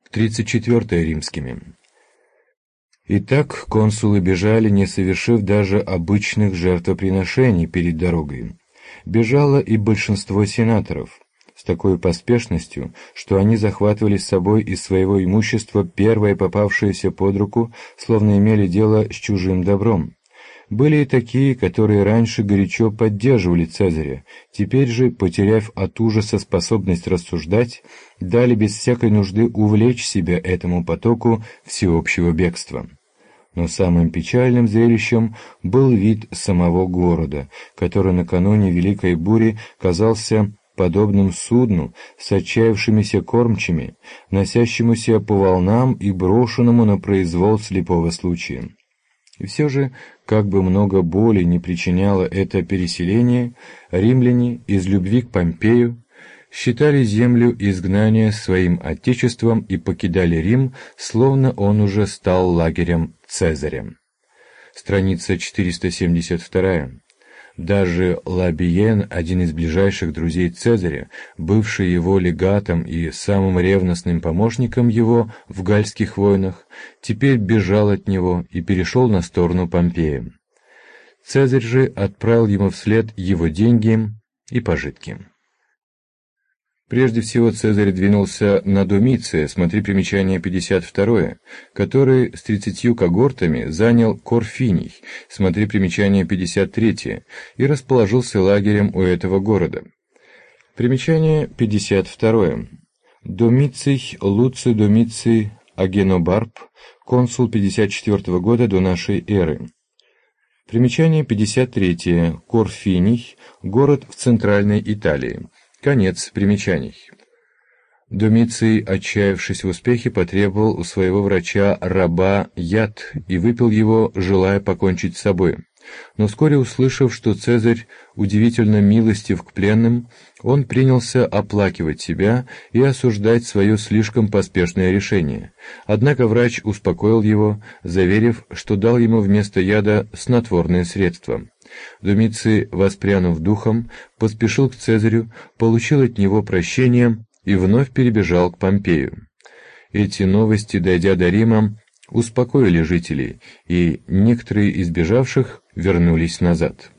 34 римскими. Итак, консулы бежали, не совершив даже обычных жертвоприношений перед дорогой. Бежало и большинство сенаторов, с такой поспешностью, что они захватывали с собой из своего имущества первое попавшееся под руку, словно имели дело с чужим добром. Были и такие, которые раньше горячо поддерживали Цезаря, теперь же, потеряв от ужаса способность рассуждать, дали без всякой нужды увлечь себя этому потоку всеобщего бегства. Но самым печальным зрелищем был вид самого города, который накануне Великой бури казался подобным судну с отчаявшимися кормчими, носящемуся по волнам и брошенному на произвол слепого случая. И все же, как бы много боли не причиняло это переселение, римляне из любви к Помпею считали землю изгнания своим отечеством и покидали Рим, словно он уже стал лагерем Цезаря. Страница 472. Даже Лабиен, один из ближайших друзей Цезаря, бывший его легатом и самым ревностным помощником его в гальских войнах, теперь бежал от него и перешел на сторону Помпея. Цезарь же отправил ему вслед его деньги и пожитки. Прежде всего Цезарь двинулся на Домиция, смотри примечание 52, который с 30 когортами занял Корфиний, смотри примечание 53, и расположился лагерем у этого города. Примечание 52. Домиций Луций Домиций Агенобарб, консул 54 года до нашей эры. Примечание 53. Корфиний, город в центральной Италии. Конец примечаний. Домиций, отчаявшись в успехе, потребовал у своего врача раба яд и выпил его, желая покончить с собой. Но вскоре, услышав, что Цезарь удивительно милостив к пленным, он принялся оплакивать себя и осуждать свое слишком поспешное решение. Однако врач успокоил его, заверив, что дал ему вместо яда снотворное средство. Домиций, воспрянув духом, поспешил к Цезарю, получил от него прощение и вновь перебежал к Помпею. Эти новости, дойдя до Рима, успокоили жителей, и некоторые из бежавших вернулись назад.